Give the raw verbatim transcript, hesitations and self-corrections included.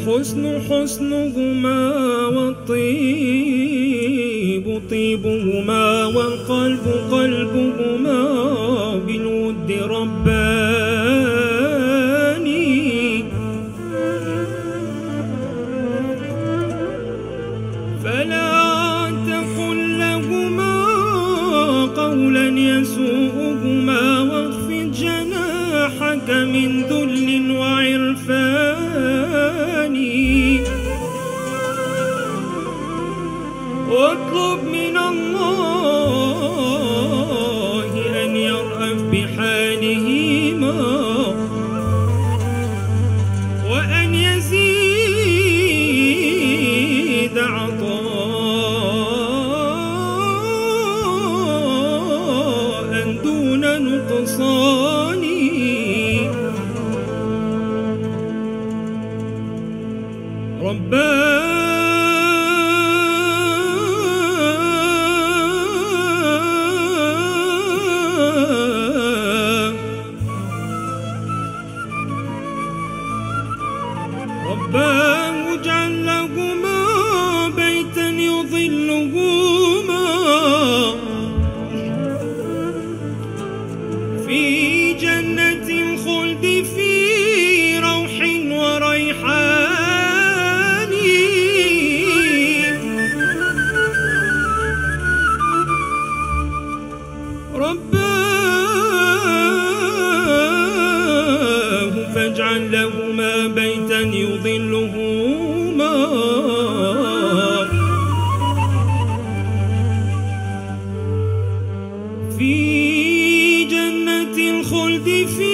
الحسن حسنهما والطيب طيبهما والقلب قلبهما بالود رباني. فلا تقل لهما قولا يسوءهما واخفض جناحك من ذل وعرفان. واطلب من الله أن يرأف بحالهما وأن يزيد عطاء دون نقصان. ربنا رباه اجعل لهما بيتا يظلهما في جنة الخلد في روح وريحان. رباه فاجعل لهما بيتا يظلهما في جنة الخلد في